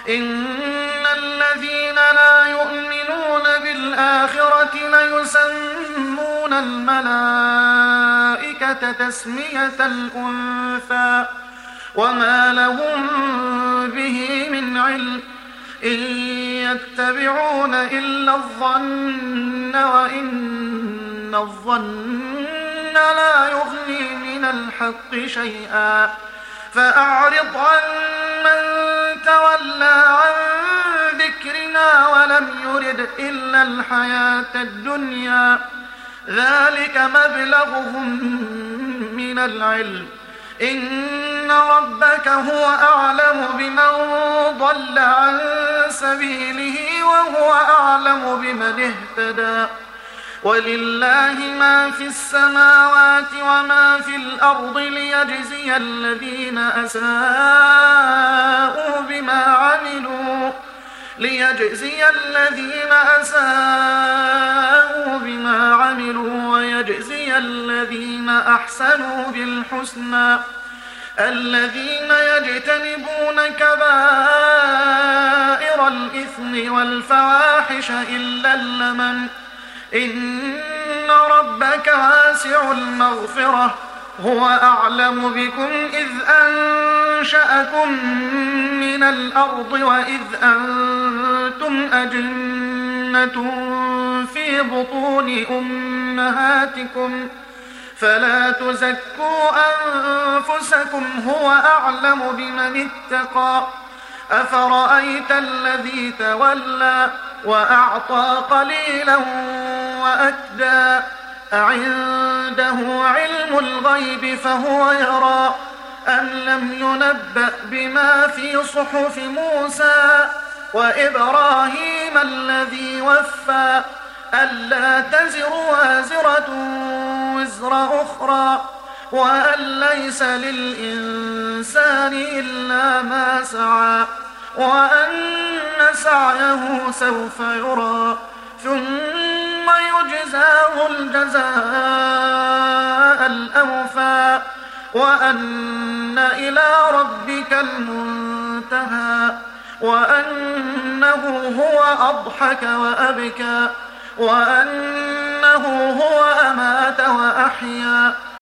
إن الذين لا يؤمنون بالآخرة ليسمون الملائكة تسمية الأنثى وما لهم به من علم إن يتبعون إلا الظن وإن الظن لا يغني من الحق شيئا فأعرض عن من تولى عن ذكرنا ولم يرد إلا الحياة الدنيا ذلك مبلغهم من العلم إن ربك هو أعلم بمن ضل عن سبيله وهو أعلم بمن اهتدى ولله ما في السماوات وما في الأرض ليجزي الذين أساءوا بما عملوا ويجزي الذين أحسنوا بالحسنى الذين يجتنبون كبائر الإثم والفواحش إلا اللمم إن ربك واسع المغفرة هو أعلم بكم إذ أنشأكم من الأرض وإذ أنتم أجنة في بطون أمهاتكم فلا تزكوا أنفسكم هو أعلم بمن اتقى أفرأيت الذي تولى وأعطى قليلا وأكدى أعنده علم الغيب فهو يرى أم لم ينبأ بما في صحف موسى وإبراهيم الذي وفى ألا تزر وازرة وزر أخرى وأن ليس للإنسان إلا ما سعى وأن سعيه سوف يرى ثم يجزاه الجزاء الأوفى وأن إلى ربك المنتهى وأنه هو أضحك وأبكى وأنه هو أمات وأحيا